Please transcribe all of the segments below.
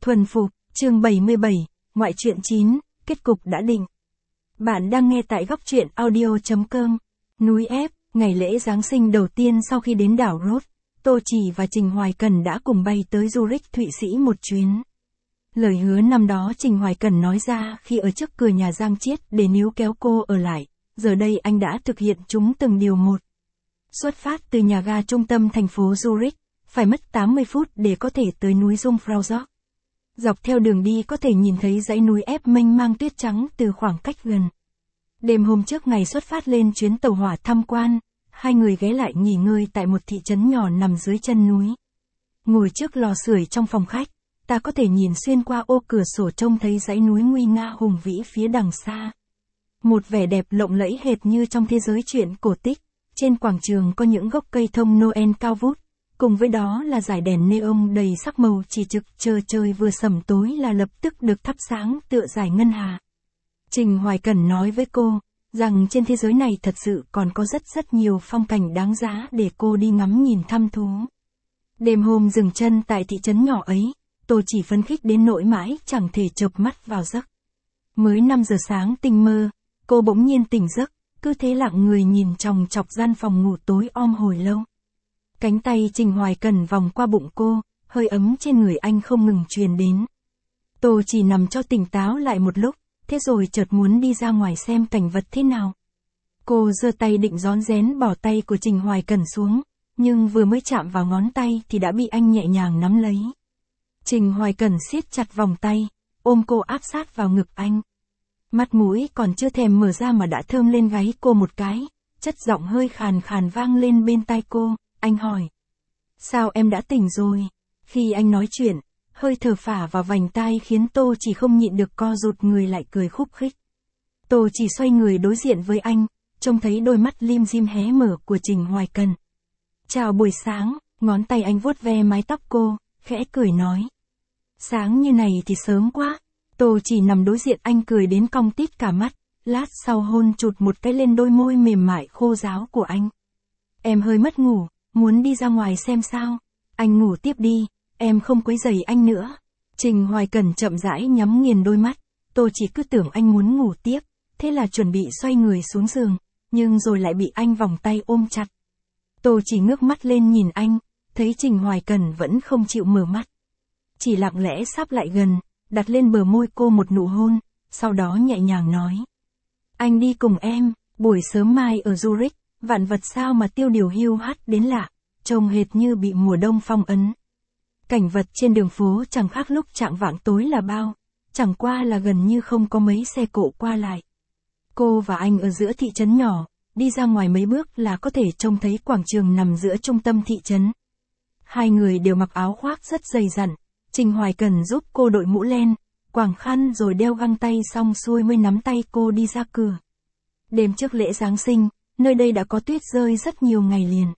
Thuần phục, chương 77, ngoại truyện 9, kết cục đã định. Bạn đang nghe tại góc truyện audio.com. Núi ép, ngày lễ Giáng sinh đầu tiên sau khi đến đảo Rhodes, Tô Chỉ và Trình Hoài Cẩn đã cùng bay tới Zurich, Thụy Sĩ một chuyến. Lời hứa năm đó Trình Hoài Cẩn nói ra khi ở trước cửa nhà Giang Chiết để níu kéo cô ở lại, giờ đây anh đã thực hiện chúng từng điều một. Xuất phát từ nhà ga trung tâm thành phố Zurich, phải mất 80 phút để có thể tới núi Jungfrau. Dọc theo đường đi có thể nhìn thấy dãy núi ép mênh mang tuyết trắng từ khoảng cách gần. Đêm hôm trước ngày xuất phát lên chuyến tàu hỏa tham quan, hai người ghé lại nghỉ ngơi tại một thị trấn nhỏ nằm dưới chân núi. Ngồi trước lò sưởi trong phòng khách, ta có thể nhìn xuyên qua ô cửa sổ trông thấy dãy núi nguy nga hùng vĩ phía đằng xa. Một vẻ đẹp lộng lẫy hệt như trong thế giới truyện cổ tích, trên quảng trường có những gốc cây thông Noel cao vút. Cùng với đó là dải đèn neon đầy sắc màu chỉ trực chờ trời vừa sẩm tối là lập tức được thắp sáng tựa dải ngân hà. Trình Hoài Cẩn nói với cô, rằng trên thế giới này thật sự còn có rất nhiều phong cảnh đáng giá để cô đi ngắm nhìn thăm thú. Đêm hôm dừng chân tại thị trấn nhỏ ấy, Tô Chỉ phấn khích đến nỗi mãi chẳng thể chợp mắt vào giấc. Mới 5 giờ sáng tinh mơ, cô bỗng nhiên tỉnh giấc, cứ thế lặng người nhìn chòng chọc gian phòng ngủ tối om hồi lâu. Cánh tay Trình Hoài Cẩn vòng qua bụng cô, hơi ấm trên người anh không ngừng truyền đến. Tô Chỉ nằm cho tỉnh táo lại một lúc, thế rồi chợt muốn đi ra ngoài xem cảnh vật thế nào. Cô giơ tay định rón rén bỏ tay của Trình Hoài Cẩn xuống, nhưng vừa mới chạm vào ngón tay thì đã bị anh nhẹ nhàng nắm lấy. Trình Hoài Cẩn siết chặt vòng tay, ôm cô áp sát vào ngực anh. Mắt mũi còn chưa thèm mở ra mà đã thơm lên gáy cô một cái, chất giọng hơi khàn khàn vang lên bên tai cô. Anh hỏi, sao em đã tỉnh rồi? Khi anh nói chuyện, hơi thở phả vào vành tai khiến Tô Chỉ không nhịn được co rụt người lại cười khúc khích. Tô Chỉ xoay người đối diện với anh, trông thấy đôi mắt lim dim hé mở của Trình Hoài Cẩn. Chào buổi sáng, ngón tay anh vuốt ve mái tóc cô, khẽ cười nói. Sáng như này thì sớm quá. Tô Chỉ nằm đối diện anh cười đến cong tít cả mắt, lát sau hôn chụt một cái lên đôi môi mềm mại khô ráo của anh. Em hơi mất ngủ. Muốn đi ra ngoài xem sao? Anh ngủ tiếp đi, em không quấy rầy anh nữa. Trình Hoài Cẩn chậm rãi nhắm nghiền đôi mắt, Tô Chỉ cứ tưởng anh muốn ngủ tiếp, thế là chuẩn bị xoay người xuống giường, nhưng rồi lại bị anh vòng tay ôm chặt. Tô Chỉ ngước mắt lên nhìn anh, thấy Trình Hoài Cẩn vẫn không chịu mở mắt. Chỉ lặng lẽ sắp lại gần, đặt lên bờ môi cô một nụ hôn, sau đó nhẹ nhàng nói. Anh đi cùng em, buổi sớm mai ở Zurich. Vạn vật sao mà tiêu điều hiu hắt đến lạ, trông hệt như bị mùa đông phong ấn. Cảnh vật trên đường phố chẳng khác lúc chạng vạng tối là bao, chẳng qua là gần như không có mấy xe cộ qua lại. Cô và anh ở giữa thị trấn nhỏ, đi ra ngoài mấy bước là có thể trông thấy quảng trường nằm giữa trung tâm thị trấn. Hai người đều mặc áo khoác rất dày dặn, Trình Hoài Cẩn giúp cô đội mũ len, quàng khăn rồi đeo găng tay xong xuôi mới nắm tay cô đi ra cửa. Đêm trước lễ Giáng sinh, nơi đây đã có tuyết rơi rất nhiều ngày liền.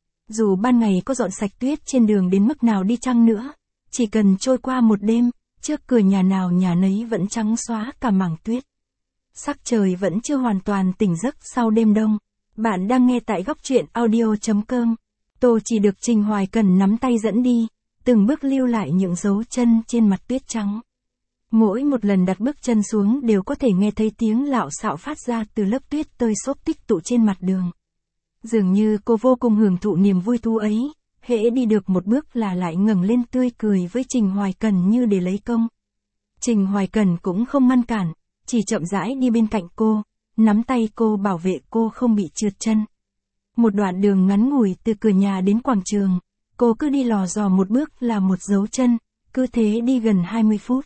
Dù ban ngày có dọn sạch tuyết trên đường đến mức nào đi chăng nữa, chỉ cần trôi qua một đêm, trước cửa nhà nào nhà nấy vẫn trắng xóa cả mảng tuyết. Sắc trời vẫn chưa hoàn toàn tỉnh giấc sau đêm đông. Bạn đang nghe tại góc truyện audio.com. Tô Chỉ được Trình Hoài Cẩn nắm tay dẫn đi, từng bước lưu lại những dấu chân trên mặt tuyết trắng. Mỗi một lần đặt bước chân xuống đều có thể nghe thấy tiếng lạo xạo phát ra từ lớp tuyết tơi xốp tích tụ trên mặt đường. Dường như cô vô cùng hưởng thụ niềm vui thú ấy, hễ đi được một bước là lại ngẩng lên tươi cười với Trình Hoài Cẩn như để lấy công. Trình Hoài Cẩn cũng không ngăn cản, chỉ chậm rãi đi bên cạnh cô, nắm tay cô bảo vệ cô không bị trượt chân. Một đoạn đường ngắn ngủi từ cửa nhà đến quảng trường, cô cứ đi lò dò một bước là một dấu chân, cứ thế đi gần 20 phút.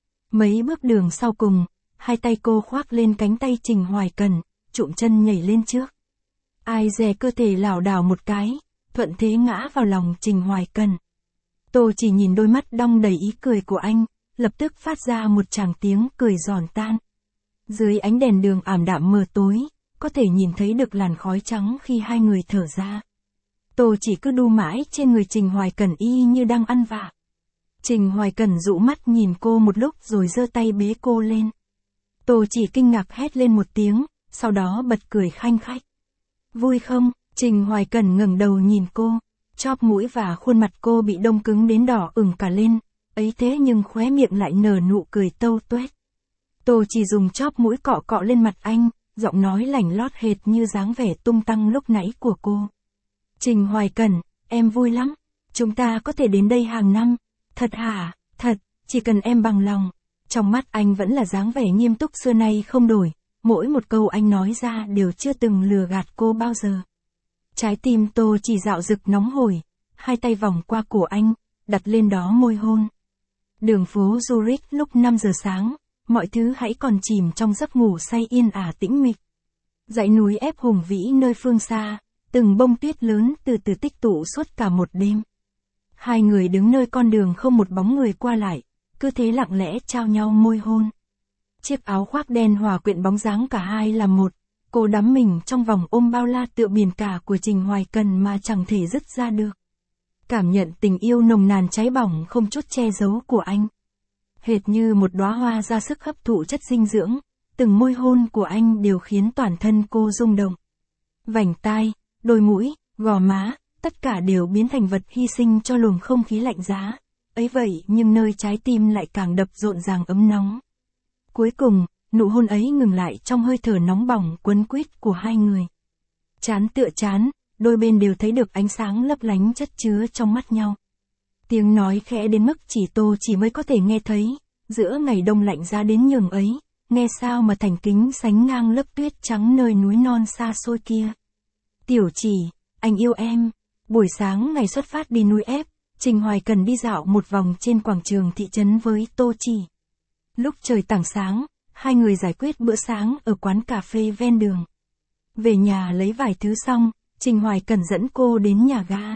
Mấy bước đường sau cùng, hai tay cô khoác lên cánh tay Trình Hoài Cẩn, trụm chân nhảy lên trước. Ai dè cơ thể lảo đảo một cái, thuận thế ngã vào lòng Trình Hoài Cẩn. Tô Chỉ nhìn đôi mắt đong đầy ý cười của anh, lập tức phát ra một tràng tiếng cười giòn tan. Dưới ánh đèn đường ảm đạm mờ tối, có thể nhìn thấy được làn khói trắng khi hai người thở ra. Tô Chỉ cứ đu mãi trên người Trình Hoài Cẩn y như đang ăn vạ. Trình Hoài Cẩn dụ mắt nhìn cô một lúc rồi giơ tay bế cô lên. Tô Chỉ kinh ngạc hét lên một tiếng, sau đó bật cười khanh khách. Vui không? Trình Hoài Cẩn ngẩng đầu nhìn cô, chóp mũi và khuôn mặt cô bị đông cứng đến đỏ ửng cả lên, ấy thế nhưng khóe miệng lại nở nụ cười tâu tuét. Tô chỉ dùng chóp mũi cọ cọ lên mặt anh, giọng nói lảnh lót hệt như dáng vẻ tung tăng lúc nãy của cô. Trình Hoài Cẩn, em vui lắm. Chúng ta có thể đến đây hàng năm. Thật hả? Thật, chỉ cần em bằng lòng. Trong mắt anh vẫn là dáng vẻ nghiêm túc xưa nay không đổi. Mỗi một câu anh nói ra đều chưa từng lừa gạt cô bao giờ. Trái tim Tô chỉ dạo dực nóng hổi. Hai tay vòng qua cổ anh, đặt lên đó môi hôn. Đường phố Zurich lúc 5 giờ sáng, mọi thứ hãy còn chìm trong giấc ngủ say yên ả tĩnh mịch. Dãy núi ép hùng vĩ nơi phương xa, từng bông tuyết lớn từ từ tích tụ suốt cả một đêm. Hai người đứng nơi con đường không một bóng người qua lại, cứ thế lặng lẽ trao nhau môi hôn. Chiếc áo khoác đen hòa quyện bóng dáng cả hai là một, cô đắm mình trong vòng ôm bao la tựa biển cả của Trình Hoài Cẩn mà chẳng thể dứt ra được. Cảm nhận tình yêu nồng nàn cháy bỏng không chút che giấu của anh. Hệt như một đóa hoa ra sức hấp thụ chất dinh dưỡng, từng môi hôn của anh đều khiến toàn thân cô rung động. Vành tai, đôi mũi, gò má, tất cả đều biến thành vật hy sinh cho luồng không khí lạnh giá. Ấy vậy nhưng nơi trái tim lại càng đập rộn ràng ấm nóng. Cuối cùng, nụ hôn ấy ngừng lại trong hơi thở nóng bỏng quấn quýt của hai người. Trán tựa trán, đôi bên đều thấy được ánh sáng lấp lánh chất chứa trong mắt nhau. Tiếng nói khẽ đến mức chỉ Tô chỉ mới có thể nghe thấy, giữa ngày đông lạnh giá đến nhường ấy, nghe sao mà thành kính sánh ngang lớp tuyết trắng nơi núi non xa xôi kia. Tiểu Chỉ, anh yêu em. Buổi sáng ngày xuất phát đi núi ép, Trình Hoài Cẩn đi dạo một vòng trên quảng trường thị trấn với Tô Chỉ. Lúc trời tảng sáng, hai người giải quyết bữa sáng ở quán cà phê ven đường. Về nhà lấy vài thứ xong, Trình Hoài Cẩn dẫn cô đến nhà ga.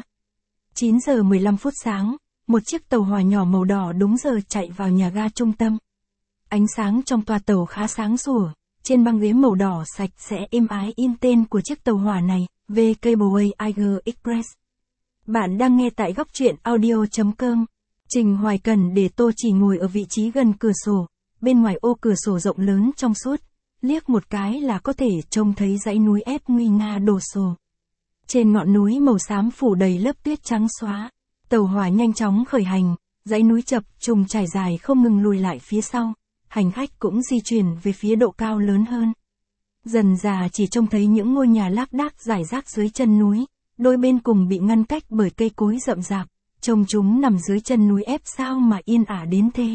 9 giờ 15 phút sáng, một chiếc tàu hỏa nhỏ màu đỏ đúng giờ chạy vào nhà ga trung tâm. Ánh sáng trong toa tàu khá sáng sủa, trên băng ghế màu đỏ sạch sẽ êm ái in tên của chiếc tàu hỏa này, VKBOA Eiger Express. Bạn đang nghe tại góc truyện audio.com. Trình Hoài Cẩn để Tô Chỉ ngồi ở vị trí gần cửa sổ, bên ngoài ô cửa sổ rộng lớn trong suốt, liếc một cái là có thể trông thấy dãy núi ép nguy nga đổ sổ. Trên ngọn núi màu xám phủ đầy lớp tuyết trắng xóa, tàu hỏa nhanh chóng khởi hành, dãy núi chập trùng trải dài không ngừng lùi lại phía sau, hành khách cũng di chuyển về phía độ cao lớn hơn. Dần dà chỉ trông thấy những ngôi nhà lác đác rải rác dưới chân núi, đôi bên cùng bị ngăn cách bởi cây cối rậm rạp, trông chúng nằm dưới chân núi ép sao mà yên ả đến thế.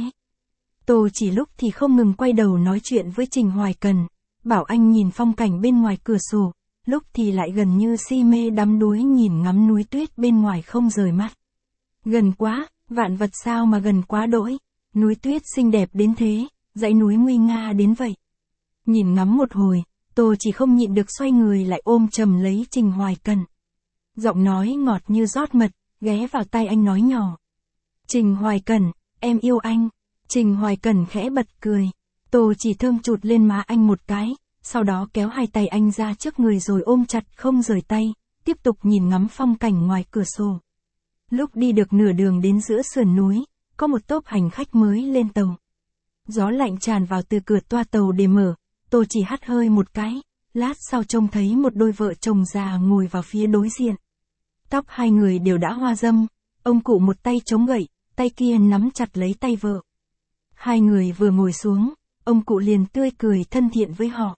Tô chỉ lúc thì không ngừng quay đầu nói chuyện với Trình Hoài Cẩn, bảo anh nhìn phong cảnh bên ngoài cửa sổ, lúc thì lại gần như si mê đắm đuối nhìn ngắm núi tuyết bên ngoài không rời mắt. Gần quá, vạn vật sao mà gần quá đỗi, núi tuyết xinh đẹp đến thế, dãy núi nguy nga đến vậy. Nhìn ngắm một hồi, Tô chỉ không nhịn được xoay người lại ôm chầm lấy Trình Hoài Cẩn. Giọng nói ngọt như rót mật, ghé vào tai anh nói nhỏ. Trình Hoài Cẩn, em yêu anh. Trình Hoài Cẩn khẽ bật cười. Tô chỉ thơm chụt lên má anh một cái, sau đó kéo hai tay anh ra trước người rồi ôm chặt không rời tay, tiếp tục nhìn ngắm phong cảnh ngoài cửa sổ. Lúc đi được nửa đường đến giữa sườn núi, có một tốp hành khách mới lên tàu. Gió lạnh tràn vào từ cửa toa tàu để mở, Tô chỉ hắt hơi một cái, lát sau trông thấy một đôi vợ chồng già ngồi vào phía đối diện. Tóc hai người đều đã hoa râm, ông cụ một tay chống gậy, tay kia nắm chặt lấy tay vợ. Hai người vừa ngồi xuống, ông cụ liền tươi cười thân thiện với họ.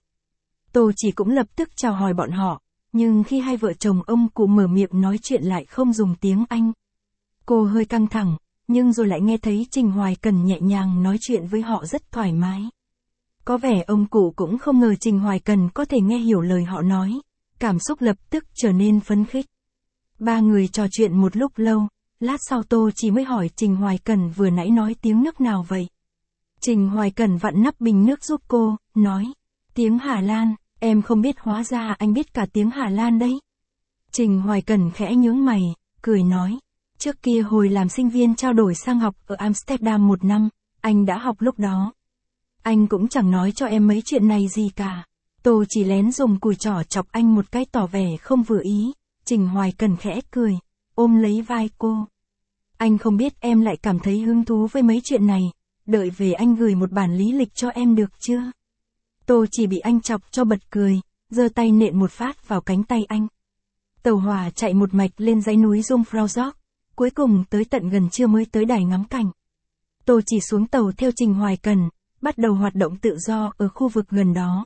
Tô chỉ cũng lập tức chào hỏi bọn họ, nhưng khi hai vợ chồng ông cụ mở miệng nói chuyện lại không dùng tiếng Anh. Cô hơi căng thẳng, nhưng rồi lại nghe thấy Trình Hoài Cẩn nhẹ nhàng nói chuyện với họ rất thoải mái. Có vẻ ông cụ cũng không ngờ Trình Hoài Cẩn có thể nghe hiểu lời họ nói, cảm xúc lập tức trở nên phấn khích. Ba người trò chuyện một lúc lâu, lát sau Tô chỉ mới hỏi Trình Hoài Cẩn vừa nãy nói tiếng nước nào vậy. Trình Hoài Cẩn vặn nắp bình nước giúp cô, nói, tiếng Hà Lan, em không biết hóa ra anh biết cả tiếng Hà Lan đấy. Trình Hoài Cẩn khẽ nhướng mày, cười nói, trước kia hồi làm sinh viên trao đổi sang học ở Amsterdam 1 năm, anh đã học lúc đó. Anh cũng chẳng nói cho em mấy chuyện này gì cả. Tô chỉ lén dùng cùi trỏ chọc anh một cái tỏ vẻ không vừa ý. Trình Hoài Cẩn khẽ cười, ôm lấy vai cô. Anh không biết em lại cảm thấy hứng thú với mấy chuyện này, đợi về anh gửi một bản lý lịch cho em được chưa? Tô chỉ bị anh chọc cho bật cười, giơ tay nện một phát vào cánh tay anh. Tàu hỏa chạy một mạch lên dãy núi Jungfrau Joch, cuối cùng tới tận gần trưa mới tới đài ngắm cảnh. Tô Chỉ xuống tàu theo Trình Hoài Cần, bắt đầu hoạt động tự do ở khu vực gần đó.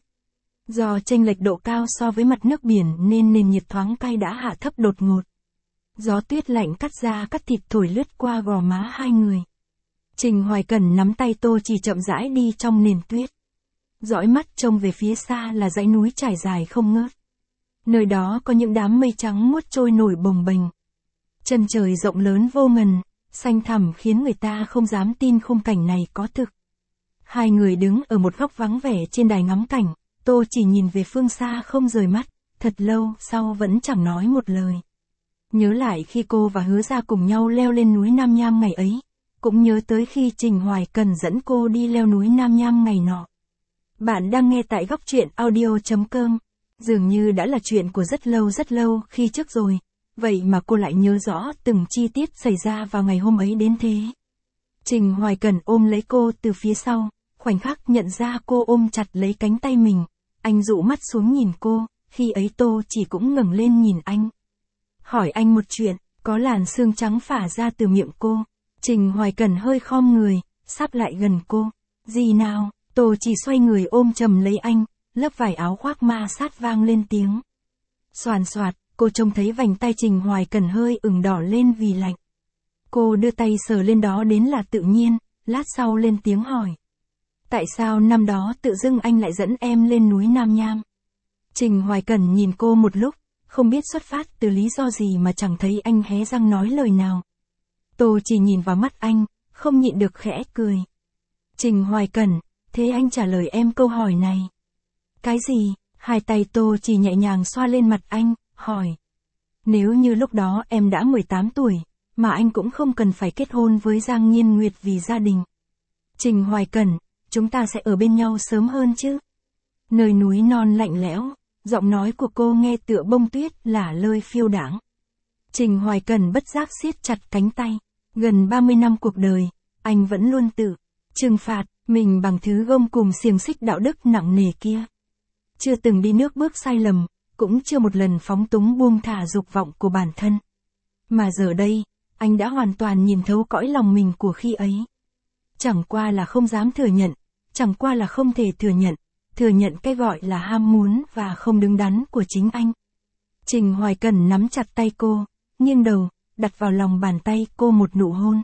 Do chênh lệch độ cao so với mặt nước biển nên nền nhiệt thoáng cay đã hạ thấp đột ngột. Gió tuyết lạnh cắt da cắt thịt thổi lướt qua gò má hai người. Trình Hoài Cần nắm tay Tô Chỉ chậm rãi đi trong nền tuyết. Dõi mắt trông về phía xa là dãy núi trải dài không ngớt. Nơi đó có những đám mây trắng muốt trôi nổi bồng bềnh. Chân trời rộng lớn vô ngần, xanh thẳm khiến người ta không dám tin khung cảnh này có thực. Hai người đứng ở một góc vắng vẻ trên đài ngắm cảnh, Tô Chỉ nhìn về phương xa không rời mắt, thật lâu sau vẫn chẳng nói một lời. Nhớ lại khi cô và Hứa Gia cùng nhau leo lên núi Nam Nham ngày ấy, cũng nhớ tới khi Trình Hoài Cần dẫn cô đi leo núi Nam Nham ngày nọ. Bạn đang nghe tại góc truyện audio.com. Dường như đã là chuyện của rất lâu khi trước rồi, vậy mà cô lại nhớ rõ từng chi tiết xảy ra vào ngày hôm ấy đến thế. Trình Hoài Cần ôm lấy cô từ phía sau, khoảnh khắc nhận ra cô ôm chặt lấy cánh tay mình, anh dụ mắt xuống nhìn cô, khi ấy Tô Chỉ cũng ngẩng lên nhìn anh. Hỏi anh một chuyện, có làn sương trắng phả ra từ miệng cô. Trình Hoài Cần hơi khom người, sắp lại gần cô. Gì nào? Tô Chỉ xoay người ôm chầm lấy anh, lớp vải áo khoác ma sát vang lên tiếng. Xoàn xoạt, cô trông thấy vành tay Trình Hoài Cần hơi ửng đỏ lên vì lạnh. Cô đưa tay sờ lên đó đến là tự nhiên, lát sau lên tiếng hỏi. Tại sao năm đó tự dưng anh lại dẫn em lên núi Nam Nham? Trình Hoài Cần nhìn cô một lúc, không biết xuất phát từ lý do gì mà chẳng thấy anh hé răng nói lời nào. Tô Chỉ nhìn vào mắt anh, không nhịn được khẽ cười. Trình Hoài Cần, thế anh trả lời em câu hỏi này. Cái gì? Hai tay Tô Chỉ nhẹ nhàng xoa lên mặt anh, hỏi. Nếu như lúc đó em đã 18 tuổi, mà anh cũng không cần phải kết hôn với Giang Nhiên Nguyệt vì gia đình. Trình Hoài Cần, chúng ta sẽ ở bên nhau sớm hơn chứ? Nơi núi non lạnh lẽo, giọng nói của cô nghe tựa bông tuyết lả lơi phiêu đãng. Trình Hoài Cần bất giác siết chặt cánh tay. Gần 30 năm cuộc đời, anh vẫn luôn tự trừng phạt mình bằng thứ gông cùm xiềng xích đạo đức nặng nề kia. Chưa từng đi nước bước sai lầm, cũng chưa một lần phóng túng buông thả dục vọng của bản thân. Mà giờ đây, anh đã hoàn toàn nhìn thấu cõi lòng mình của khi ấy. Chẳng qua là không dám thừa nhận, chẳng qua là không thể thừa nhận cái gọi là ham muốn và không đứng đắn của chính anh. Trình Hoài Cần nắm chặt tay cô, nghiêng đầu, đặt vào lòng bàn tay cô một nụ hôn.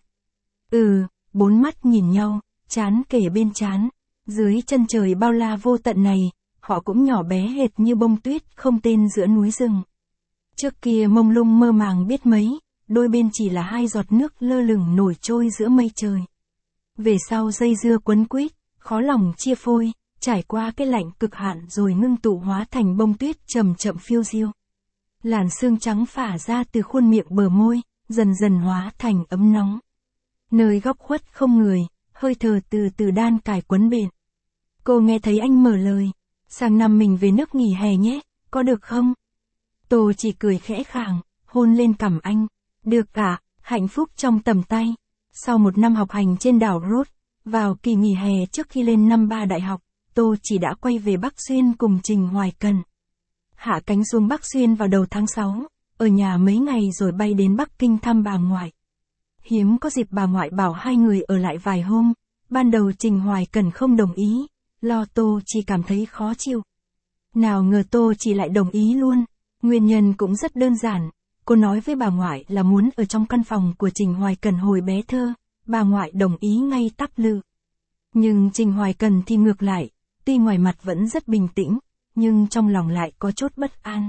Bốn mắt nhìn nhau, trán kề bên trán, dưới chân trời bao la vô tận này, họ cũng nhỏ bé hệt như bông tuyết không tên giữa núi rừng. Trước kia mông lung mơ màng biết mấy, đôi bên chỉ là hai giọt nước lơ lửng nổi trôi giữa mây trời. Về sau dây dưa quấn quýt, khó lòng chia phôi, trải qua cái lạnh cực hạn rồi ngưng tụ hóa thành bông tuyết chậm chậm phiêu diêu. Làn sương trắng phả ra từ khuôn miệng bờ môi, dần dần hóa thành ấm nóng. Nơi góc khuất không người, hơi thở từ từ đan cài quấn bện. Cô nghe thấy anh mở lời, sang năm mình về nước nghỉ hè nhé, có được không? Tô chỉ cười khẽ khàng, hôn lên cằm anh. Được cả, hạnh phúc trong tầm tay. Sau một năm học hành trên đảo Rhodes, vào kỳ nghỉ hè trước khi lên năm 3 đại học, Tô chỉ đã quay về Bắc Xuyên cùng Trình Hoài Cần. Hạ cánh xuống Bắc Xuyên vào đầu tháng 6, ở nhà mấy ngày rồi bay đến Bắc Kinh thăm bà ngoại. Hiếm có dịp bà ngoại bảo hai người ở lại vài hôm, ban đầu Trình Hoài Cần không đồng ý, lo Tô chỉ cảm thấy khó chịu. Nào ngờ Tô chỉ lại đồng ý luôn, nguyên nhân cũng rất đơn giản, cô nói với bà ngoại là muốn ở trong căn phòng của Trình Hoài Cần hồi bé thơ, bà ngoại đồng ý ngay tắp lự. Nhưng Trình Hoài Cần thì ngược lại, tuy ngoài mặt vẫn rất bình tĩnh, nhưng trong lòng lại có chút bất an.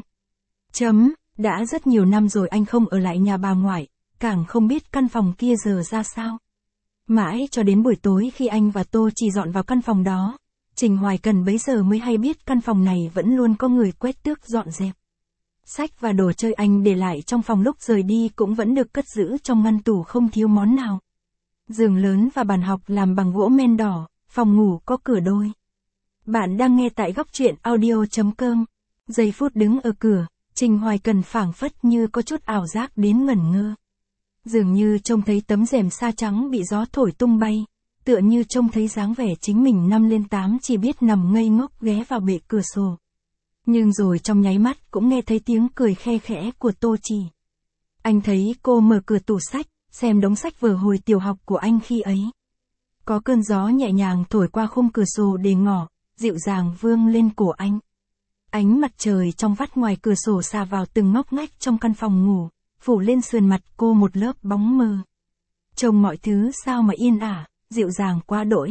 Đã rất nhiều năm rồi anh không ở lại nhà bà ngoại, càng không biết căn phòng kia giờ ra sao. Mãi cho đến buổi tối khi anh và Tô chỉ dọn vào căn phòng đó, Trình Hoài Cần bấy giờ mới hay biết căn phòng này vẫn luôn có người quét tước dọn dẹp. Sách và đồ chơi anh để lại trong phòng lúc rời đi cũng vẫn được cất giữ trong ngăn tủ không thiếu món nào. Giường lớn và bàn học làm bằng gỗ men đỏ, phòng ngủ có cửa đôi. Bạn đang nghe tại góc truyện audio.com. Giây phút đứng ở cửa, Trình Hoài Cần phảng phất như có chút ảo giác đến ngẩn ngơ. Dường như trông thấy tấm rèm sa trắng bị gió thổi tung bay, tựa như trông thấy dáng vẻ chính mình năm lên 8 chỉ biết nằm ngây ngốc ghé vào bệ cửa sổ. Nhưng rồi trong nháy mắt cũng nghe thấy tiếng cười khe khẽ của Tô Chỉ. Anh thấy cô mở cửa tủ sách, xem đống sách vở hồi tiểu học của anh khi ấy. Có cơn gió nhẹ nhàng thổi qua khung cửa sổ để ngỏ, dịu dàng vương lên cổ anh. Ánh mặt trời trong vắt ngoài cửa sổ xà vào từng ngóc ngách trong căn phòng ngủ, phủ lên sườn mặt cô một lớp bóng mờ. Trông mọi thứ sao mà yên ả, dịu dàng quá đỗi.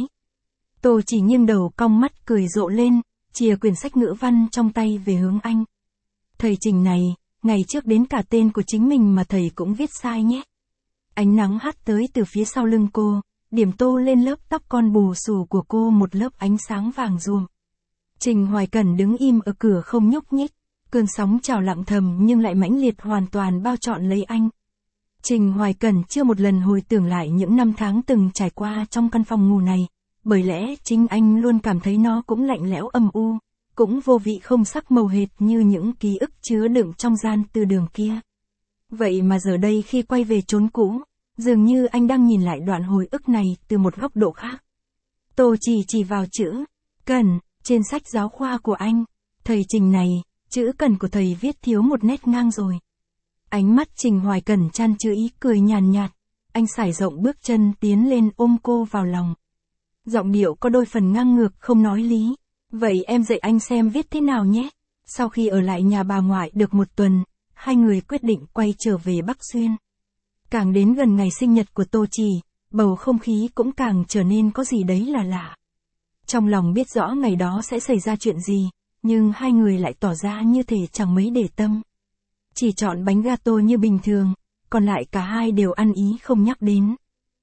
Tô chỉ nghiêng đầu cong mắt cười rộ lên, chìa quyển sách ngữ văn trong tay về hướng anh. Thầy Trình này, ngày trước đến cả tên của chính mình mà thầy cũng viết sai nhé. Ánh nắng hắt tới từ phía sau lưng cô, điểm tô lên lớp tóc con bù xù của cô một lớp ánh sáng vàng ruộm. Trình Hoài Cẩn đứng im ở cửa không nhúc nhích, cơn sóng trào lặng thầm nhưng lại mãnh liệt hoàn toàn bao trọn lấy anh. Trình Hoài Cẩn chưa một lần hồi tưởng lại những năm tháng từng trải qua trong căn phòng ngủ này, bởi lẽ chính anh luôn cảm thấy nó cũng lạnh lẽo âm u, cũng vô vị không sắc màu hệt như những ký ức chứa đựng trong gian từ đường kia. Vậy mà giờ đây khi quay về chốn cũ, dường như anh đang nhìn lại đoạn hồi ức này từ một góc độ khác. Tô chỉ vào chữ Cần trên sách giáo khoa của anh. Thầy Trình này, chữ Cần của thầy viết thiếu một nét ngang rồi. Ánh mắt Trình Hoài Cẩn chan chứa ý cười nhàn nhạt, anh sải rộng bước chân tiến lên ôm cô vào lòng. Giọng điệu có đôi phần ngang ngược không nói lý. Vậy em dạy anh xem viết thế nào nhé. Sau khi ở lại nhà bà ngoại được một tuần, hai người quyết định quay trở về Bắc Xuyên. Càng đến gần ngày sinh nhật của Tô Chỉ, bầu không khí cũng càng trở nên có gì đấy là lạ. Trong lòng biết rõ ngày đó sẽ xảy ra chuyện gì, nhưng hai người lại tỏ ra như thể chẳng mấy để tâm. Chỉ chọn bánh gato như bình thường, còn lại cả hai đều ăn ý không nhắc đến.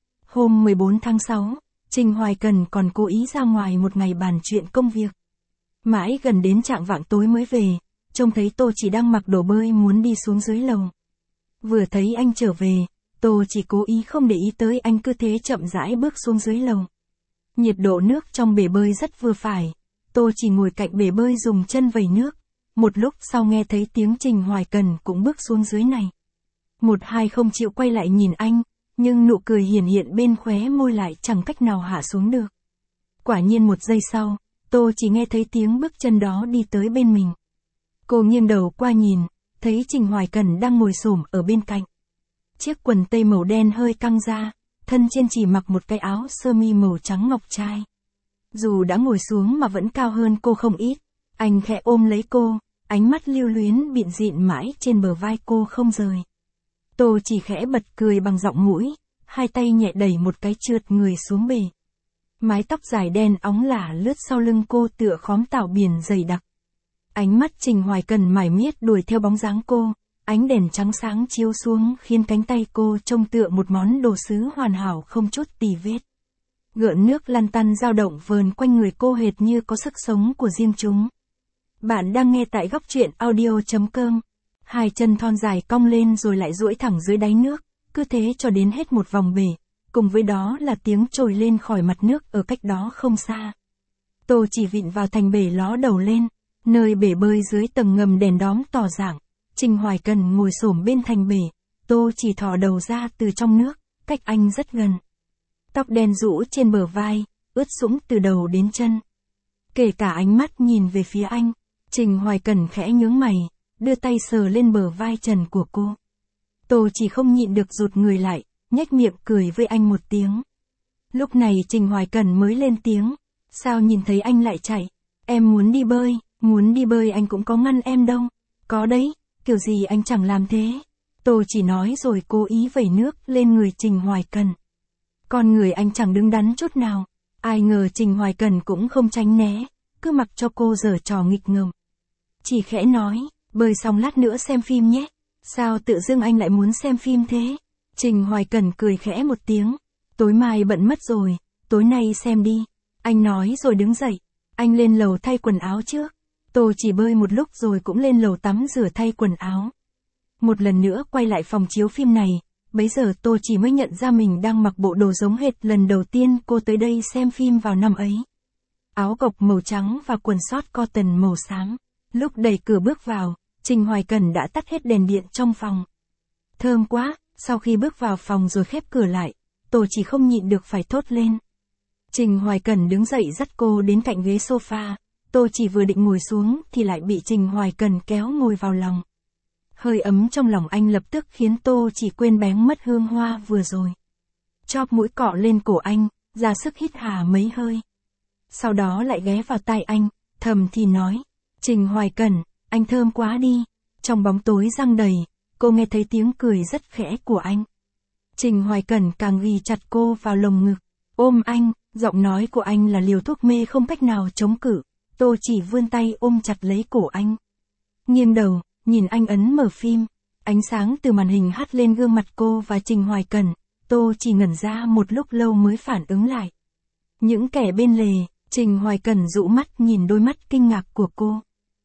Hôm 14 tháng 6, Trình Hoài Cẩn còn cố ý ra ngoài một ngày bàn chuyện công việc. Mãi gần đến chạng vạng tối mới về, trông thấy Tô Chỉ đang mặc đồ bơi muốn đi xuống dưới lầu. Vừa thấy anh trở về, Tô Chỉ cố ý không để ý tới anh, cứ thế chậm rãi bước xuống dưới lầu. Nhiệt độ nước trong bể bơi rất vừa phải, Tô Chỉ ngồi cạnh bể bơi dùng chân vẩy nước. Một lúc sau nghe thấy tiếng Trình Hoài Cẩn cũng bước xuống dưới này. Một hai không chịu quay lại nhìn anh, nhưng nụ cười hiển hiện bên khóe môi lại chẳng cách nào hạ xuống được. Quả nhiên một giây sau, Tô chỉ nghe thấy tiếng bước chân đó đi tới bên mình. Cô nghiêng đầu qua nhìn, thấy Trình Hoài Cẩn đang ngồi xổm ở bên cạnh. Chiếc quần tây màu đen hơi căng ra, thân trên chỉ mặc một cái áo sơ mi màu trắng ngọc trai. Dù đã ngồi xuống mà vẫn cao hơn cô không ít, anh khẽ ôm lấy cô, ánh mắt lưu luyến bịn dịn mãi trên bờ vai cô không rời. Tô chỉ khẽ bật cười bằng giọng mũi, hai tay nhẹ đẩy một cái trượt người xuống bể. Mái tóc dài đen óng lả lướt sau lưng cô tựa khóm tảo biển dày đặc. Ánh mắt Trình Hoài Cẩn mải miết đuổi theo bóng dáng cô, ánh đèn trắng sáng chiếu xuống khiến cánh tay cô trông tựa một món đồ sứ hoàn hảo không chút tì vết. Gợn nước lăn tăn dao động vờn quanh người cô hệt như có sức sống của riêng chúng. Bạn đang nghe tại góc truyện audio.com. Hai chân thon dài cong lên rồi lại duỗi thẳng dưới đáy nước, cứ thế cho đến hết một vòng bể, cùng với đó là tiếng trồi lên khỏi mặt nước ở cách đó không xa. Tô chỉ vịn vào thành bể ló đầu lên, nơi bể bơi dưới tầng ngầm đèn đóm tỏ rạng. Trình Hoài Cẩn ngồi xổm bên thành bể, Tô chỉ thò đầu ra từ trong nước, cách anh rất gần. Tóc đen rũ trên bờ vai, ướt sũng từ đầu đến chân. Kể cả ánh mắt nhìn về phía anh, Trình Hoài Cẩn khẽ nhướng mày, đưa tay sờ lên bờ vai trần của cô. Tô chỉ không nhịn được rụt người lại, nhếch miệng cười với anh một tiếng. Lúc này Trình Hoài Cẩn mới lên tiếng, sao nhìn thấy anh lại chạy, em muốn đi bơi anh cũng có ngăn em đâu. Có đấy, kiểu gì anh chẳng làm thế. Tô chỉ nói rồi cố ý vẩy nước lên người Trình Hoài Cẩn. Con người anh chẳng đứng đắn chút nào, ai ngờ Trình Hoài Cẩn cũng không tránh né, cứ mặc cho cô giở trò nghịch ngợm. Chỉ khẽ nói, bơi xong lát nữa xem phim nhé. Sao tự dưng anh lại muốn xem phim thế? Trình Hoài Cẩn cười khẽ một tiếng. Tối mai bận mất rồi, tối nay xem đi. Anh nói rồi đứng dậy. Anh lên lầu thay quần áo trước. Tô chỉ bơi một lúc rồi cũng lên lầu tắm rửa thay quần áo. Một lần nữa quay lại phòng chiếu phim này, bấy giờ Tô chỉ mới nhận ra mình đang mặc bộ đồ giống hệt lần đầu tiên cô tới đây xem phim vào năm ấy. Áo gộc màu trắng và quần sót cotton màu xám. Lúc đẩy cửa bước vào, Trình Hoài Cẩn đã tắt hết đèn điện trong phòng. Thơm quá, sau khi bước vào phòng rồi khép cửa lại, Tô chỉ không nhịn được phải thốt lên. Trình Hoài Cẩn đứng dậy dắt cô đến cạnh ghế sofa, Tô chỉ vừa định ngồi xuống thì lại bị Trình Hoài Cẩn kéo ngồi vào lòng. Hơi ấm trong lòng anh lập tức khiến Tô chỉ quên bén mất hương hoa vừa rồi. Chóp mũi cọ lên cổ anh, ra sức hít hà mấy hơi. Sau đó lại ghé vào tai anh, thầm thì nói, Trình Hoài Cẩn, anh thơm quá đi. Trong bóng tối giăng đầy, cô nghe thấy tiếng cười rất khẽ của anh. Trình Hoài Cẩn càng ghì chặt cô vào lồng ngực, ôm anh, giọng nói của anh là liều thuốc mê không cách nào chống cự. Tô Chỉ vươn tay ôm chặt lấy cổ anh. Nghiêng đầu, nhìn anh ấn mở phim, ánh sáng từ màn hình hắt lên gương mặt cô và Trình Hoài Cẩn. Tô Chỉ ngẩn ra một lúc lâu mới phản ứng lại. Những kẻ bên lề, Trình Hoài Cẩn dụ mắt nhìn đôi mắt kinh ngạc của cô.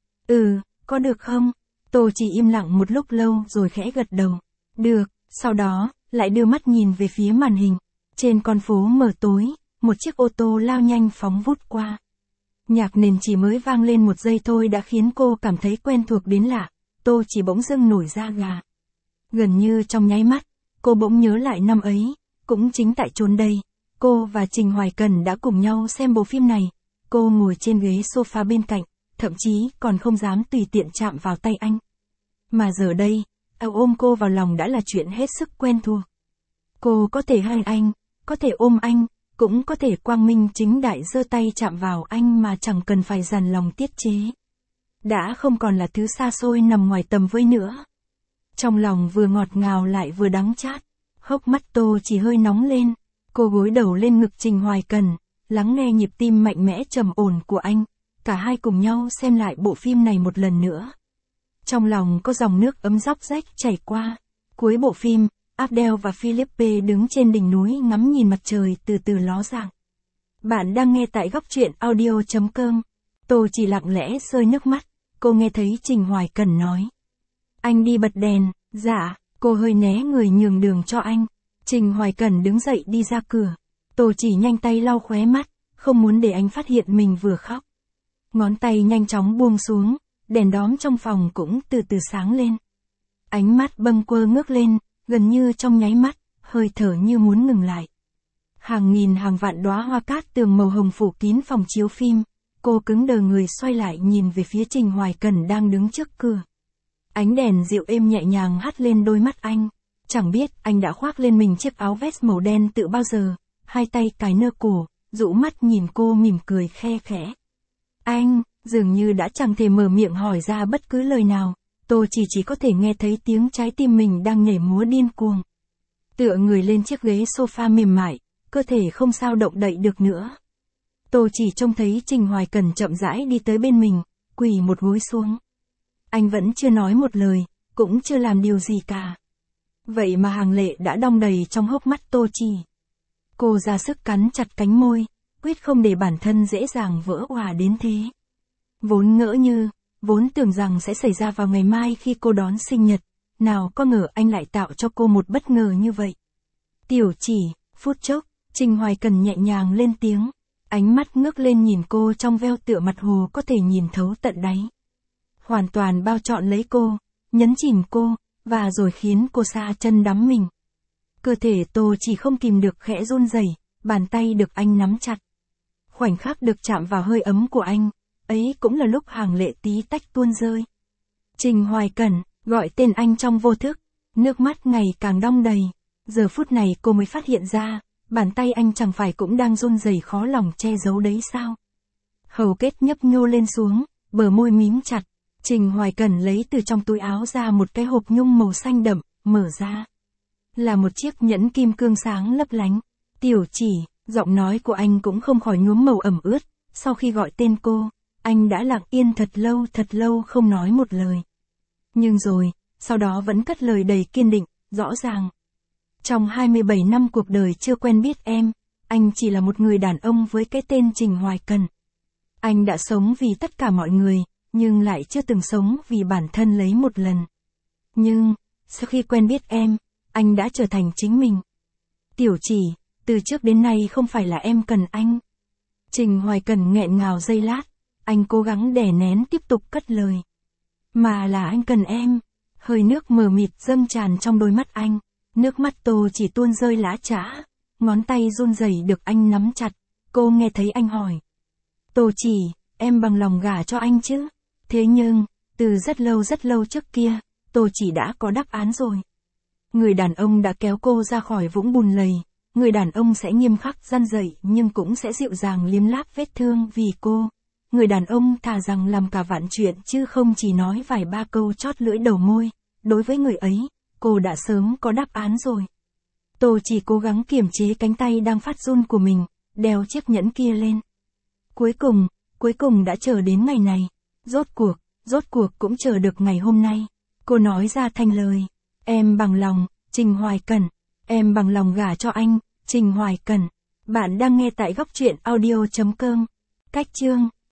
Có được không? Tô Chỉ im lặng một lúc lâu rồi khẽ gật đầu. Được, sau đó, lại đưa mắt nhìn về phía màn hình. Trên con phố mờ tối, một chiếc ô tô lao nhanh phóng vút qua. Nhạc nền chỉ mới vang lên một giây thôi đã khiến cô cảm thấy quen thuộc đến lạ. Tô Chỉ bỗng dưng nổi da gà. Gần như trong nháy mắt, cô bỗng nhớ lại năm ấy, cũng chính tại chốn đây, cô và Trình Hoài Cẩn đã cùng nhau xem bộ phim này. Cô ngồi trên ghế sofa bên cạnh, thậm chí còn không dám tùy tiện chạm vào tay anh. Mà giờ đây, ôm cô vào lòng đã là chuyện hết sức quen thuộc. Cô có thể hay anh, có thể ôm anh, cũng có thể quang minh chính đại giơ tay chạm vào anh mà chẳng cần phải dằn lòng tiết chế. Đã không còn là thứ xa xôi nằm ngoài tầm với nữa. Trong lòng vừa ngọt ngào lại vừa đắng chát, hốc mắt Tô Chỉ hơi nóng lên, cô gối đầu lên ngực Trình Hoài Cẩn, lắng nghe nhịp tim mạnh mẽ trầm ổn của anh, cả hai cùng nhau xem lại bộ phim này một lần nữa. Trong lòng có dòng nước ấm róc rách chảy qua. Cuối bộ phim, Abdel và Philippe đứng trên đỉnh núi ngắm nhìn mặt trời từ từ ló dạng. Bạn đang nghe tại góc truyện audio.com. Tô Chỉ lặng lẽ rơi nước mắt, cô nghe thấy Trình Hoài Cẩn nói. Anh đi bật đèn. Dạ, cô hơi né người nhường đường cho anh. Trình Hoài Cẩn đứng dậy đi ra cửa. Tô Chỉ nhanh tay lau khóe mắt, không muốn để anh phát hiện mình vừa khóc. Ngón tay nhanh chóng buông xuống, đèn đóm trong phòng cũng từ từ sáng lên. Ánh mắt bâng quơ ngước lên, gần như trong nháy mắt, hơi thở như muốn ngừng lại. Hàng nghìn hàng vạn đóa hoa cát tường màu hồng phủ kín phòng chiếu phim, cô cứng đờ người xoay lại nhìn về phía Trình Hoài Cẩn đang đứng trước cửa. Ánh đèn dịu êm nhẹ nhàng hắt lên đôi mắt anh, chẳng biết anh đã khoác lên mình chiếc áo vest màu đen từ bao giờ, hai tay cài nơ cổ, dụ mắt nhìn cô mỉm cười khe khẽ. Anh, dường như đã chẳng thể mở miệng hỏi ra bất cứ lời nào. Tô chỉ có thể nghe thấy tiếng trái tim mình đang nhảy múa điên cuồng. Tựa người lên chiếc ghế sofa mềm mại, cơ thể không sao động đậy được nữa. Tô chỉ trông thấy Trình Hoài Cẩn chậm rãi đi tới bên mình, quỳ một gối xuống. Anh vẫn chưa nói một lời, cũng chưa làm điều gì cả. Vậy mà hàng lệ đã đong đầy trong hốc mắt Tô Chỉ. Cô ra sức cắn chặt cánh môi, quyết không để bản thân dễ dàng vỡ òa đến thế. Vốn ngỡ như, vốn tưởng rằng sẽ xảy ra vào ngày mai khi cô đón sinh nhật, nào có ngờ anh lại tạo cho cô một bất ngờ như vậy. Tiểu Chỉ, phút chốc, Trình Hoài Cẩn nhẹ nhàng lên tiếng, ánh mắt ngước lên nhìn cô trong veo tựa mặt hồ có thể nhìn thấu tận đáy. Hoàn toàn bao trọn lấy cô, nhấn chìm cô, và rồi khiến cô sa chân đắm mình. Cơ thể Tô Chỉ không kìm được khẽ run rẩy, bàn tay được anh nắm chặt. Khoảnh khắc được chạm vào hơi ấm của anh, ấy cũng là lúc hàng lệ tí tách tuôn rơi. Trình Hoài Cẩn, gọi tên anh trong vô thức, nước mắt ngày càng đong đầy. Giờ phút này cô mới phát hiện ra, bàn tay anh chẳng phải cũng đang run rẩy khó lòng che giấu đấy sao. Hầu kết nhấp nhô lên xuống, bờ môi mím chặt. Trình Hoài Cẩn lấy từ trong túi áo ra một cái hộp nhung màu xanh đậm, mở ra. Là một chiếc nhẫn kim cương sáng lấp lánh. Tiểu Chỉ, giọng nói của anh cũng không khỏi nhuốm màu ẩm ướt. Sau khi gọi tên cô, anh đã lặng yên thật lâu không nói một lời. Nhưng rồi, sau đó vẫn cất lời đầy kiên định, rõ ràng. Trong 27 năm cuộc đời chưa quen biết em, anh chỉ là một người đàn ông với cái tên Trình Hoài Cẩn. Anh đã sống vì tất cả mọi người, nhưng lại chưa từng sống vì bản thân lấy một lần. Nhưng, sau khi quen biết em, anh đã trở thành chính mình. Tiểu Chỉ, từ trước đến nay không phải là em cần anh. Trình Hoài Cẩn nghẹn ngào giây lát, anh cố gắng đè nén tiếp tục cất lời. Mà là anh cần em. Hơi nước mờ mịt dâng tràn trong đôi mắt anh, nước mắt Tô Chỉ tuôn rơi lã chã, ngón tay run rẩy được anh nắm chặt, cô nghe thấy anh hỏi. Tô Chỉ, em bằng lòng gả cho anh chứ? Thế nhưng, từ rất lâu trước kia, Tô Chỉ đã có đáp án rồi. Người đàn ông đã kéo cô ra khỏi vũng bùn lầy, người đàn ông sẽ nghiêm khắc răn dạy nhưng cũng sẽ dịu dàng liếm láp vết thương vì cô. Người đàn ông thà rằng làm cả vạn chuyện chứ không chỉ nói vài ba câu chót lưỡi đầu môi. Đối với người ấy, cô đã sớm có đáp án rồi. Tô chỉ cố gắng kiềm chế cánh tay đang phát run của mình, đeo chiếc nhẫn kia lên. Cuối cùng đã chờ đến ngày này. Rốt cuộc cũng chờ được ngày hôm nay. Cô nói ra thành lời. Em bằng lòng, Trình Hoài Cẩn. Em bằng lòng gả cho anh, Trình Hoài Cẩn. Bạn đang nghe tại góc truyện audio.com. Cách chương